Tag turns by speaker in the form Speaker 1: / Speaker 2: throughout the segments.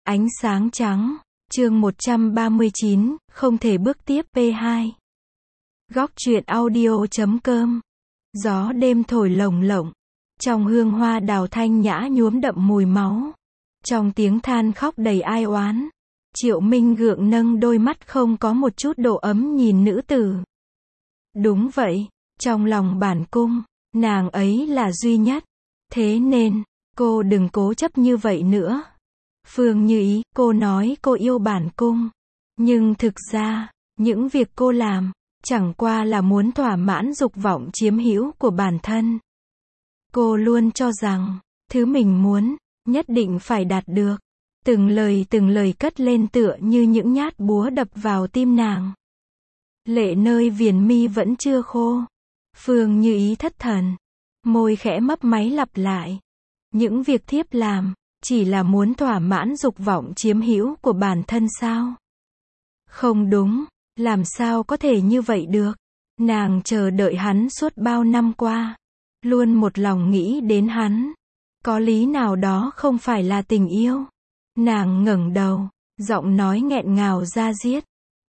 Speaker 1: Ánh sáng trắng, chương 139, không thể bước tiếp P2. Góc truyện audio.com. Gió đêm thổi lồng lộng, trong hương hoa đào thanh nhã nhuốm đậm mùi máu. Trong tiếng than khóc đầy ai oán, Triệu Minh gượng nâng đôi mắt không có một chút độ ấm nhìn nữ tử. Đúng vậy, trong lòng bản cung, nàng ấy là duy nhất. Thế nên, cô đừng cố chấp như vậy nữa. Phương Như Ý, cô nói cô yêu bản cung. Nhưng thực ra, những việc cô làm, chẳng qua là muốn thỏa mãn dục vọng chiếm hữu của bản thân. Cô luôn cho rằng, thứ mình muốn, nhất định phải đạt được. Từng lời cất lên tựa như những nhát búa đập vào tim nàng. Lệ nơi viền mi vẫn chưa khô. Phương Như Ý thất thần. Môi khẽ mấp máy lặp lại. Những việc thiếp làm, chỉ là muốn thỏa mãn dục vọng chiếm hữu của bản thân sao? Không đúng, làm sao có thể như vậy được? Nàng chờ đợi hắn suốt bao năm qua, luôn một lòng nghĩ đến hắn. Có lý nào đó không phải là tình yêu? Nàng ngẩng đầu, giọng nói nghẹn ngào ra diết.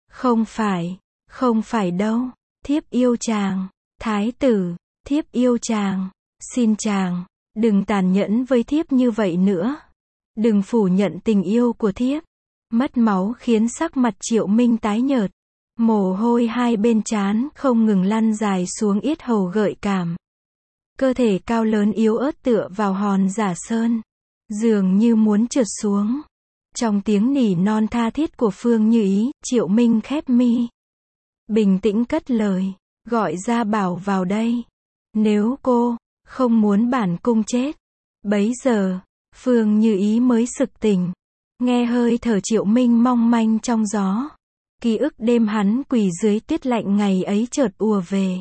Speaker 1: Không phải đâu, thiếp yêu chàng, thái tử, thiếp yêu chàng, xin chàng, đừng tàn nhẫn với thiếp như vậy nữa. Đừng phủ nhận tình yêu của thiếp. Mất máu khiến sắc mặt Triệu Minh tái nhợt. Mồ hôi hai bên trán không ngừng lăn dài xuống yết hầu gợi cảm. Cơ thể cao lớn yếu ớt tựa vào hòn giả sơn, dường như muốn trượt xuống. Trong tiếng nỉ non tha thiết của Phương Như Ý, Triệu Minh khép mi. Bình tĩnh cất lời, gọi Gia Bảo vào đây. Nếu cô không muốn bản cung chết, bấy giờ Phương Như Ý mới sực tỉnh. Nghe hơi thở Triệu Minh mong manh trong gió. Ký ức đêm hắn quỳ dưới tuyết lạnh ngày ấy chợt ùa về.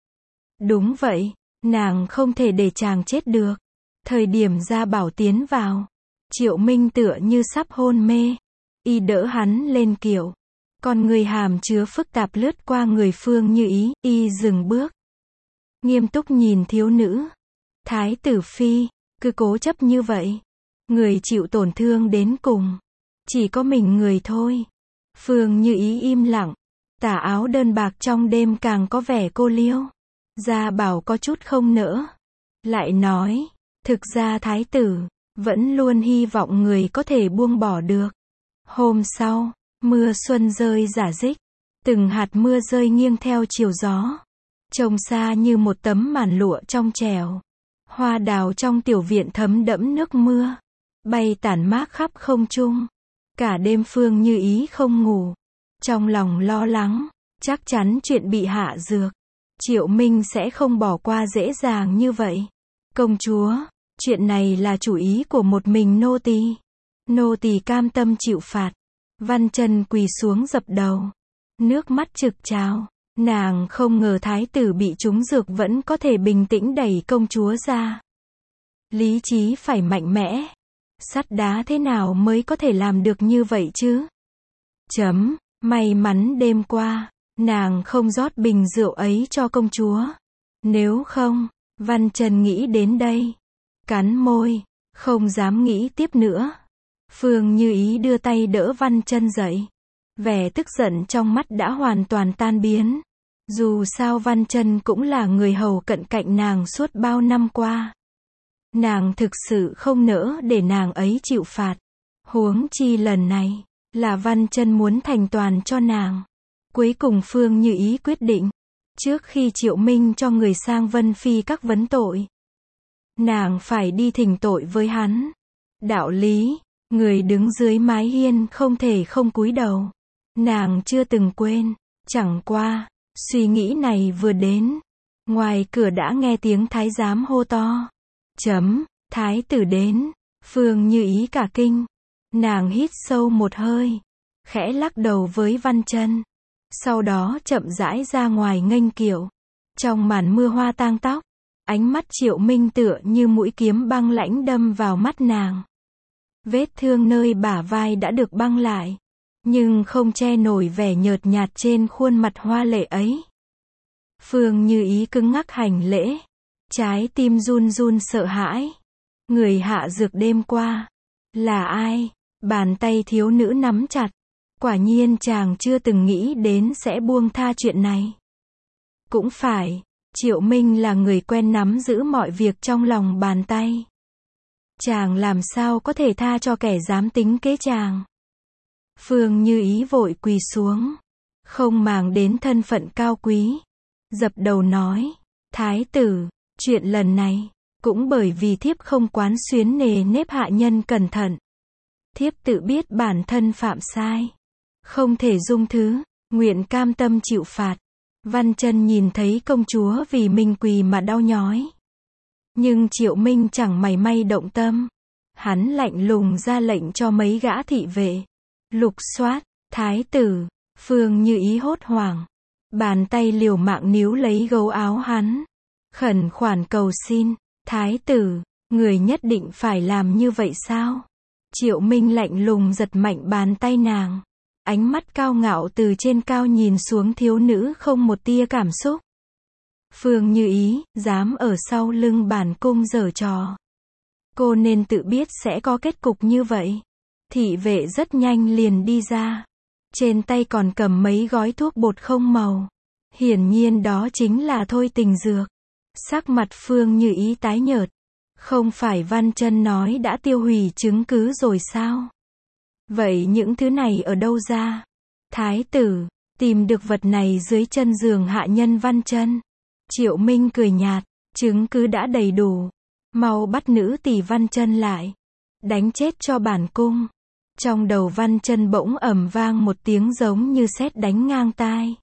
Speaker 1: Đúng vậy, nàng không thể để chàng chết được. Thời điểm Gia Bảo tiến vào, Triệu Minh tựa như sắp hôn mê. Y đỡ hắn lên kiệu. Con người hàm chứa phức tạp lướt qua người Phương Như Ý, y dừng bước. Nghiêm túc nhìn thiếu nữ. Thái tử phi, cứ cố chấp như vậy. Người chịu tổn thương đến cùng, chỉ có mình người thôi. Phương Như Ý im lặng. Tà áo đơn bạc trong đêm càng có vẻ cô liêu. Gia Bảo có chút không nỡ. Lại nói, thực ra thái tử vẫn luôn hy vọng người có thể buông bỏ được. Hôm sau, mưa xuân rơi rả rích. Từng hạt mưa rơi nghiêng theo chiều gió. Trông xa như một tấm màn lụa trong trẻo. Hoa đào trong tiểu viện thấm đẫm nước mưa, bay tản mát khắp không trung. Cả đêm Phương Như Ý không ngủ. Trong lòng lo lắng, chắc chắn chuyện bị hạ dược. Triệu Minh sẽ không bỏ qua dễ dàng như vậy. Công chúa, chuyện này là chủ ý của một mình nô tỳ. Nô tỳ cam tâm chịu phạt. Văn Chân quỳ xuống dập đầu. Nước mắt trực trào. Nàng không ngờ thái tử bị trúng dược vẫn có thể bình tĩnh đẩy công chúa ra. Lý trí phải mạnh mẽ. Sắt đá thế nào mới có thể làm được như vậy chứ? May mắn đêm qua, nàng không rót bình rượu ấy cho công chúa. Nếu không, Văn Chân nghĩ đến đây. Cắn môi, không dám nghĩ tiếp nữa. Phương Như Ý đưa tay đỡ Văn Chân dậy. Vẻ tức giận trong mắt đã hoàn toàn tan biến. Dù sao Văn Chân cũng là người hầu cận cạnh nàng suốt bao năm qua. Nàng thực sự không nỡ để nàng ấy chịu phạt. Huống chi lần này, là Văn Chân muốn thành toàn cho nàng. Cuối cùng Phương Như Ý quyết định, trước khi Triệu Minh cho người sang Vân Phi các vấn tội, nàng phải đi thỉnh tội với hắn. Đạo lý, người đứng dưới mái hiên không thể không cúi đầu. Nàng chưa từng quên, chẳng qua, suy nghĩ này vừa đến, ngoài cửa đã nghe tiếng thái giám hô to. Thái tử đến. Phương Như Ý cả kinh. Nàng hít sâu một hơi, khẽ lắc đầu với Văn Chân. Sau đó chậm rãi ra ngoài nghênh kiệu. Trong màn mưa hoa tang tóc, ánh mắt Triệu Minh tựa như mũi kiếm băng lãnh đâm vào mắt nàng. Vết thương nơi bả vai đã được băng lại, nhưng không che nổi vẻ nhợt nhạt trên khuôn mặt hoa lệ ấy. Phương Như Ý cứng ngắc hành lễ, trái tim run run sợ hãi. Người hạ dược đêm qua là ai? Bàn tay thiếu nữ nắm chặt. Quả nhiên chàng chưa từng nghĩ đến sẽ buông tha chuyện này. Cũng phải, Triệu Minh là người quen nắm giữ mọi việc trong lòng bàn tay. Chàng làm sao có thể tha cho kẻ dám tính kế chàng. Phương Như Ý vội quỳ xuống, không màng đến thân phận cao quý, dập đầu nói, thái tử, chuyện lần này, cũng bởi vì thiếp không quán xuyến nề nếp hạ nhân cẩn thận. Thiếp tự biết bản thân phạm sai, không thể dung thứ, nguyện cam tâm chịu phạt. Văn Chân nhìn thấy công chúa vì mình quỳ mà đau nhói. Nhưng Triệu Minh chẳng mảy may động tâm. Hắn lạnh lùng ra lệnh cho mấy gã thị vệ. Lục soát, thái tử, Phương Như Ý hốt hoảng. Bàn tay liều mạng níu lấy gấu áo hắn. Khẩn khoản cầu xin, thái tử, người nhất định phải làm như vậy sao? Triệu Minh lạnh lùng giật mạnh bàn tay nàng. Ánh mắt cao ngạo từ trên cao nhìn xuống thiếu nữ không một tia cảm xúc. Phương Như Ý, dám ở sau lưng bản cung giở trò. Cô nên tự biết sẽ có kết cục như vậy. Thị vệ rất nhanh liền đi ra. Trên tay còn cầm mấy gói thuốc bột không màu. Hiển nhiên đó chính là thôi tình dược. Sắc mặt Phương Như Ý tái nhợt. Không phải Văn Chân nói đã tiêu hủy chứng cứ rồi sao? Vậy những thứ này ở đâu ra? Thái tử, tìm được vật này dưới chân giường hạ nhân Văn Chân. Triệu Minh cười nhạt, chứng cứ đã đầy đủ. Mau bắt nữ tỳ Văn Chân lại. Đánh chết cho bản cung. Trong đầu Văn Chân bỗng ầm vang một tiếng giống như sét đánh ngang tai.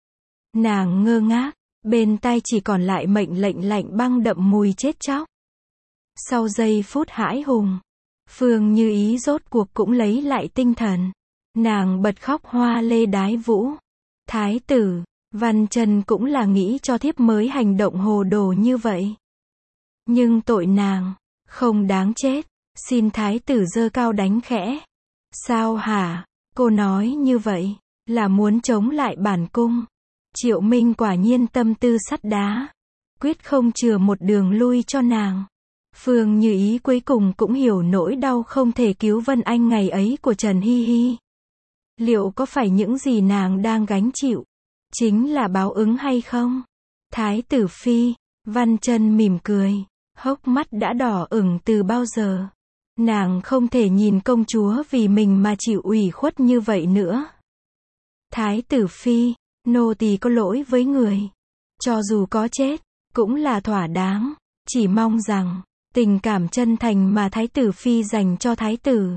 Speaker 1: Nàng ngơ ngác, bên tai chỉ còn lại mệnh lệnh lạnh băng đậm mùi chết chóc. Sau giây phút hãi hùng, Phương Như Ý rốt cuộc cũng lấy lại tinh thần. Nàng bật khóc hoa lê đái vũ. Thái tử, Văn Chân cũng là nghĩ cho thiếp mới hành động hồ đồ như vậy. Nhưng tội nàng, không đáng chết. Xin thái tử giơ cao đánh khẽ. Sao hả? Cô nói như vậy, là muốn chống lại bản cung. Triệu Minh quả nhiên tâm tư sắt đá. Quyết không chừa một đường lui cho nàng. Phương Như Ý cuối cùng cũng hiểu nỗi đau không thể cứu Vân Anh ngày ấy của Trần Hi Hi. Liệu có phải những gì nàng đang gánh chịu chính là báo ứng hay không? Thái tử phi, Văn Chân mỉm cười, hốc mắt đã đỏ ửng từ bao giờ. Nàng không thể nhìn công chúa vì mình mà chịu ủy khuất như vậy nữa. Thái tử phi, nô tỳ có lỗi với người. Cho dù có chết, cũng là thỏa đáng. Chỉ mong rằng tình cảm chân thành mà thái tử phi dành cho thái tử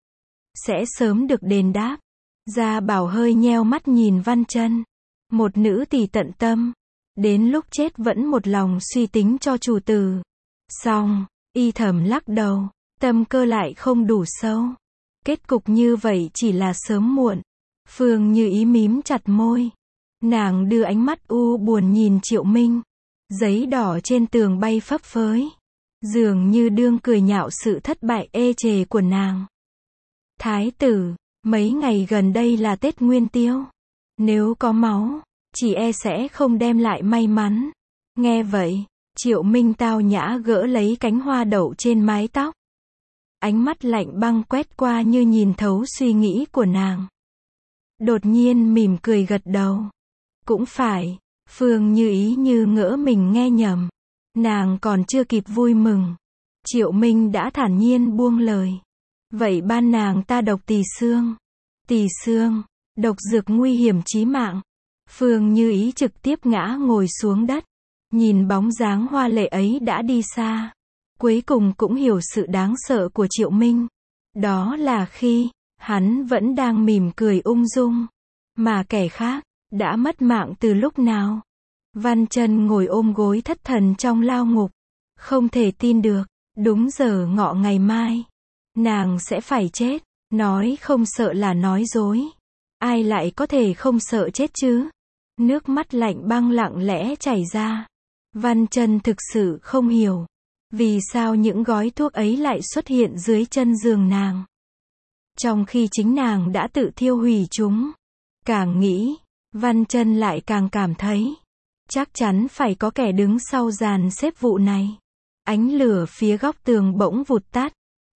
Speaker 1: sẽ sớm được đền đáp. Gia Bảo hơi nheo mắt nhìn Văn Chân. Một nữ tỳ tận tâm, đến lúc chết vẫn một lòng suy tính cho chủ tử. Xong, y thầm lắc đầu, tâm cơ lại không đủ sâu. Kết cục như vậy chỉ là sớm muộn. Phương Như Ý mím chặt môi. Nàng đưa ánh mắt u buồn nhìn Triệu Minh. Giấy đỏ trên tường bay phấp phới. Dường như đương cười nhạo sự thất bại ê chề của nàng. Thái tử, mấy ngày gần đây là Tết Nguyên Tiêu. Nếu có máu, chỉ e sẽ không đem lại may mắn. Nghe vậy, Triệu Minh tao nhã gỡ lấy cánh hoa đậu trên mái tóc. Ánh mắt lạnh băng quét qua như nhìn thấu suy nghĩ của nàng. Đột nhiên mỉm cười gật đầu. Cũng phải, Phương Như Ý như ngỡ mình nghe nhầm. Nàng còn chưa kịp vui mừng. Triệu Minh đã thản nhiên buông lời. Vậy ban nàng ta độc tỳ xương. Tỳ xương, độc dược nguy hiểm chí mạng. Phương Như Ý trực tiếp ngã ngồi xuống đất. Nhìn bóng dáng hoa lệ ấy đã đi xa. Cuối cùng cũng hiểu sự đáng sợ của Triệu Minh. Đó là khi hắn vẫn đang mỉm cười ung dung, mà kẻ khác đã mất mạng từ lúc nào. Văn Chân ngồi ôm gối thất thần trong lao ngục. Không thể tin được, đúng giờ ngọ ngày mai, nàng sẽ phải chết. Nói không sợ là nói dối. Ai lại có thể không sợ chết chứ? Nước mắt lạnh băng lặng lẽ chảy ra. Văn Chân thực sự không hiểu. Vì sao những gói thuốc ấy lại xuất hiện dưới chân giường nàng? Trong khi chính nàng đã tự thiêu hủy chúng. Càng nghĩ, Văn Chân lại càng cảm thấy chắc chắn phải có kẻ đứng sau dàn xếp vụ này. Ánh lửa phía góc tường bỗng vụt tắt.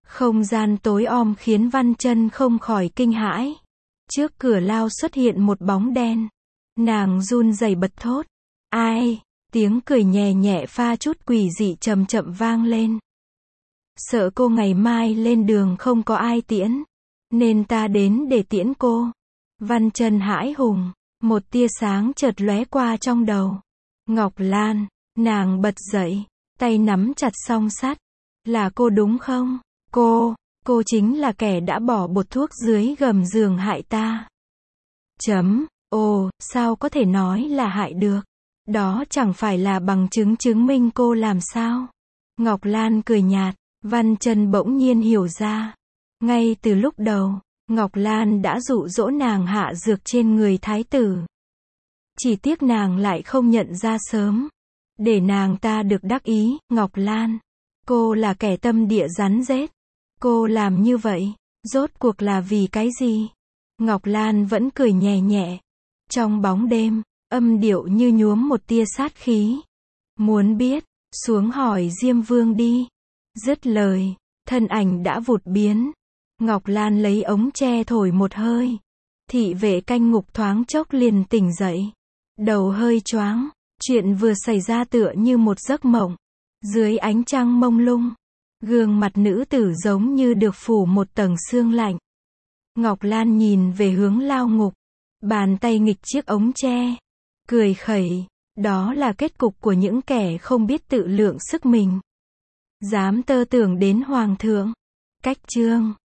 Speaker 1: Không gian tối om khiến Văn Chân không khỏi kinh hãi. Trước cửa lao xuất hiện một bóng đen. Nàng run rẩy bật thốt. Ai? Tiếng cười nhẹ nhẹ pha chút quỷ dị chậm chậm vang lên. Sợ cô ngày mai lên đường không có ai tiễn, nên ta đến để tiễn cô. Văn Chân hãi hùng, một tia sáng chợt lóe qua trong đầu. Ngọc Lan, nàng bật dậy, tay nắm chặt song sắt. Là cô đúng không? Cô chính là kẻ đã bỏ bột thuốc dưới gầm giường hại ta. Ồ, sao có thể nói là hại được? Đó chẳng phải là bằng chứng chứng minh cô làm sao? Ngọc Lan cười nhạt, Văn Chân bỗng nhiên hiểu ra. Ngay từ lúc đầu, Ngọc Lan đã dụ dỗ nàng hạ dược trên người thái tử. Chỉ tiếc nàng lại không nhận ra sớm. Để nàng ta được đắc ý, Ngọc Lan. Cô là kẻ tâm địa rắn rết. Cô làm như vậy, rốt cuộc là vì cái gì? Ngọc Lan vẫn cười nhẹ nhẹ. Trong bóng đêm, âm điệu như nhuốm một tia sát khí. Muốn biết, xuống hỏi Diêm Vương đi. Dứt lời, thân ảnh đã vụt biến. Ngọc Lan lấy ống tre thổi một hơi. Thị vệ canh ngục thoáng chốc liền tỉnh dậy. Đầu hơi choáng, chuyện vừa xảy ra tựa như một giấc mộng. Dưới ánh trăng mông lung, gương mặt nữ tử giống như được phủ một tầng sương lạnh. Ngọc Lan nhìn về hướng lao ngục, bàn tay nghịch chiếc ống tre, cười khẩy, đó là kết cục của những kẻ không biết tự lượng sức mình. Dám tơ tưởng đến hoàng thượng. Cách chương